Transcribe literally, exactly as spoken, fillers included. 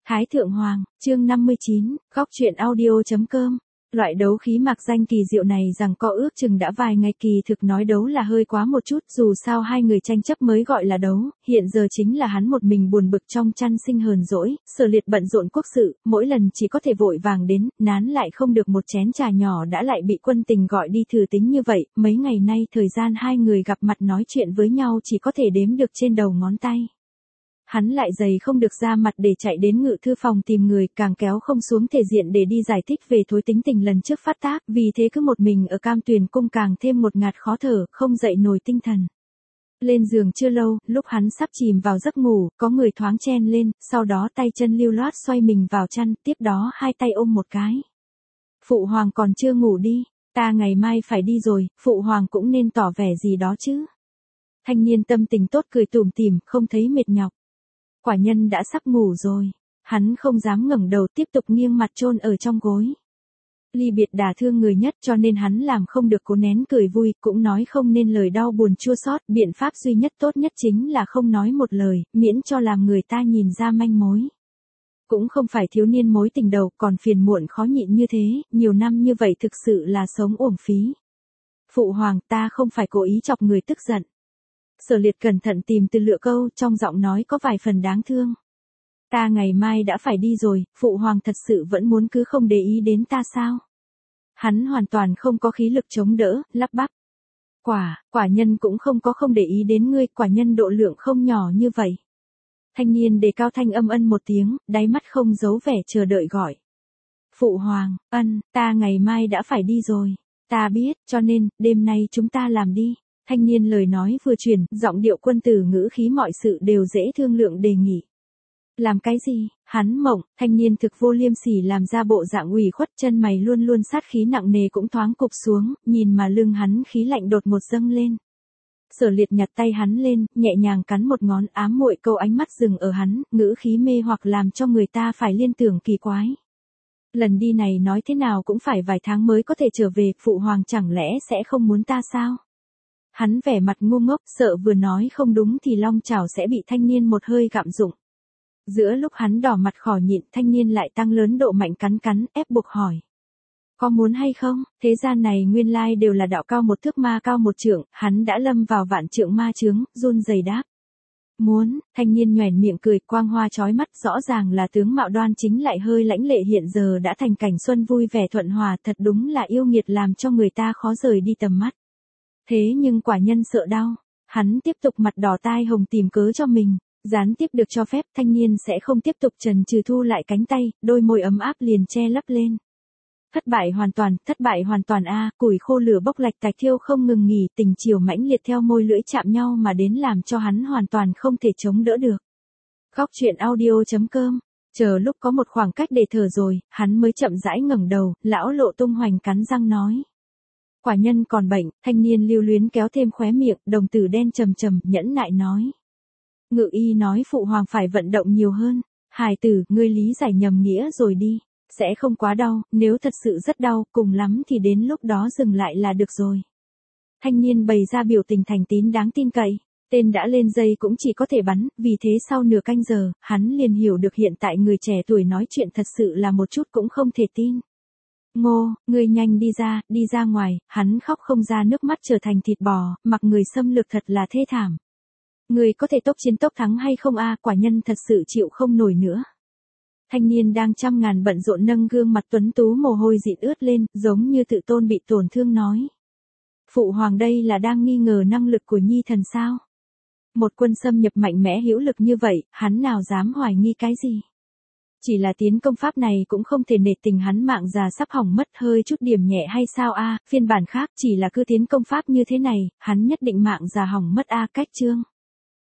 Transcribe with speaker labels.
Speaker 1: Thái Thượng Hoàng, chương năm mươi chín, góc truyện audio.com. Loại đấu khí mạc danh kỳ diệu này rằng có ước chừng đã vài ngày, kỳ thực nói đấu là hơi quá một chút, dù sao hai người tranh chấp mới gọi là đấu, hiện giờ chính là hắn một mình buồn bực trong chăn sinh hờn dỗi, Sở Liệt bận rộn quốc sự, mỗi lần chỉ có thể vội vàng đến, nán lại không được một chén trà nhỏ đã lại bị Quân Tình gọi đi thử tính như vậy, mấy ngày nay thời gian hai người gặp mặt nói chuyện với nhau chỉ có thể đếm được trên đầu ngón tay. Hắn lại dày không được ra mặt để chạy đến ngự thư phòng tìm người, càng kéo không xuống thể diện để đi giải thích về thối tính tình lần trước phát tác, vì thế cứ một mình ở Cam Tuyền cung càng thêm một ngạt khó thở, không dậy nổi tinh thần. Lên giường chưa lâu, lúc hắn sắp chìm vào giấc ngủ, có người thoáng chen lên, sau đó tay chân lưu loát xoay mình vào chăn, tiếp đó hai tay ôm một cái. Phụ hoàng còn chưa ngủ đi, ta ngày mai phải đi rồi, phụ hoàng cũng nên tỏ vẻ gì đó chứ. Thanh niên tâm tình tốt cười tủm tỉm, không thấy mệt nhọc. Quả nhân đã sắp ngủ rồi, hắn không dám ngẩng đầu, tiếp tục nghiêng mặt chôn ở trong gối. Ly biệt đả thương người nhất cho nên hắn làm không được cố nén cười vui, cũng nói không nên lời đau buồn chua xót, biện pháp duy nhất tốt nhất chính là không nói một lời, miễn cho làm người ta nhìn ra manh mối. Cũng không phải thiếu niên mối tình đầu, còn phiền muộn khó nhịn như thế, nhiều năm như vậy thực sự là sống uổng phí. Phụ hoàng, ta không phải cố ý chọc người tức giận. Sở Liệt cẩn thận tìm từ lựa câu, trong giọng nói có vài phần đáng thương. Ta ngày mai đã phải đi rồi, phụ hoàng thật sự vẫn muốn cứ không để ý đến ta sao? Hắn hoàn toàn không có khí lực chống đỡ, lắp bắp. Quả, quả nhân cũng không có không để ý đến ngươi, quả nhân độ lượng không nhỏ như vậy. Thanh niên đề cao thanh âm ân một tiếng, đáy mắt không giấu vẻ chờ đợi gọi. Phụ hoàng, ân, ta ngày mai đã phải đi rồi. Ta biết, cho nên, đêm nay chúng ta làm đi. Thanh niên lời nói vừa truyền, giọng điệu quân tử ngữ khí mọi sự đều dễ thương lượng đề nghị. Làm cái gì? Hắn mộng, thanh niên thực vô liêm sỉ làm ra bộ dạng ủy khuất, chân mày luôn luôn sát khí nặng nề cũng thoáng cụp xuống, nhìn mà lưng hắn khí lạnh đột ngột dâng lên. Sở Liệt nhặt tay hắn lên, nhẹ nhàng cắn một ngón, ám muội câu ánh mắt dừng ở hắn, ngữ khí mê hoặc làm cho người ta phải liên tưởng kỳ quái. Lần đi này nói thế nào cũng phải vài tháng mới có thể trở về, phụ hoàng chẳng lẽ sẽ không muốn ta sao? Hắn vẻ mặt ngu ngốc, sợ vừa nói không đúng thì long chảo sẽ bị thanh niên một hơi gặm dụng. Giữa lúc hắn đỏ mặt khỏ nhịn, thanh niên lại tăng lớn độ mạnh cắn cắn, ép buộc hỏi. Có muốn hay không? Thế gian này nguyên lai đều là đạo cao một thước ma cao một trượng, hắn đã lâm vào vạn trượng ma chướng, run rẩy đáp. Muốn, thanh niên nhoẻn miệng cười, quang hoa chói mắt, rõ ràng là tướng mạo đoan chính lại hơi lãnh lệ, hiện giờ đã thành cảnh xuân vui vẻ thuận hòa, thật đúng là yêu nghiệt làm cho người ta khó rời đi tầm mắt. Thế nhưng quả nhân sợ đau, hắn tiếp tục mặt đỏ tai hồng tìm cớ cho mình, gián tiếp được cho phép, thanh niên sẽ không tiếp tục chần chừ, thu lại cánh tay, đôi môi ấm áp liền che lấp lên. Thất bại hoàn toàn, thất bại hoàn toàn a, củi khô lửa bốc lạch tạch thiêu không ngừng nghỉ, tình chiều mãnh liệt theo môi lưỡi chạm nhau mà đến làm cho hắn hoàn toàn không thể chống đỡ được. Góc truyện audio.com. Chờ lúc có một khoảng cách để thở rồi, hắn mới chậm rãi ngẩng đầu, lão lộ tung hoành cắn răng nói. Quả nhân còn bệnh, thanh niên lưu luyến kéo thêm khóe miệng, đồng tử đen trầm trầm, nhẫn nại nói. Ngự y nói phụ hoàng phải vận động nhiều hơn. Hài tử, ngươi lý giải nhầm nghĩa rồi đi. Sẽ không quá đau, nếu thật sự rất đau, cùng lắm thì đến lúc đó dừng lại là được rồi. Thanh niên bày ra biểu tình thành tín đáng tin cậy. Tên đã lên dây cũng chỉ có thể bắn, vì thế sau nửa canh giờ, hắn liền hiểu được hiện tại người trẻ tuổi nói chuyện thật sự là một chút cũng không thể tin. Ngô, ngươi nhanh đi ra, đi ra ngoài, hắn khóc không ra nước mắt trở thành thịt bò, mặc người xâm lược thật là thê thảm. Ngươi có thể tốc chiến tốc thắng hay không a? Quả nhân thật sự chịu không nổi nữa. Thanh niên đang trăm ngàn bận rộn nâng gương mặt tuấn tú mồ hôi dịn ướt lên, giống như tự tôn bị tổn thương nói. Phụ hoàng đây là đang nghi ngờ năng lực của nhi thần sao? Một quân xâm nhập mạnh mẽ hữu lực như vậy, hắn nào dám hoài nghi cái gì? Chỉ là tiến công pháp này cũng không thể nể tình hắn mạng già sắp hỏng mất, hơi chút điểm nhẹ hay sao a? Phiên bản khác chỉ là cứ tiến công pháp như thế này, hắn nhất định mạng già hỏng mất a. Cách chương.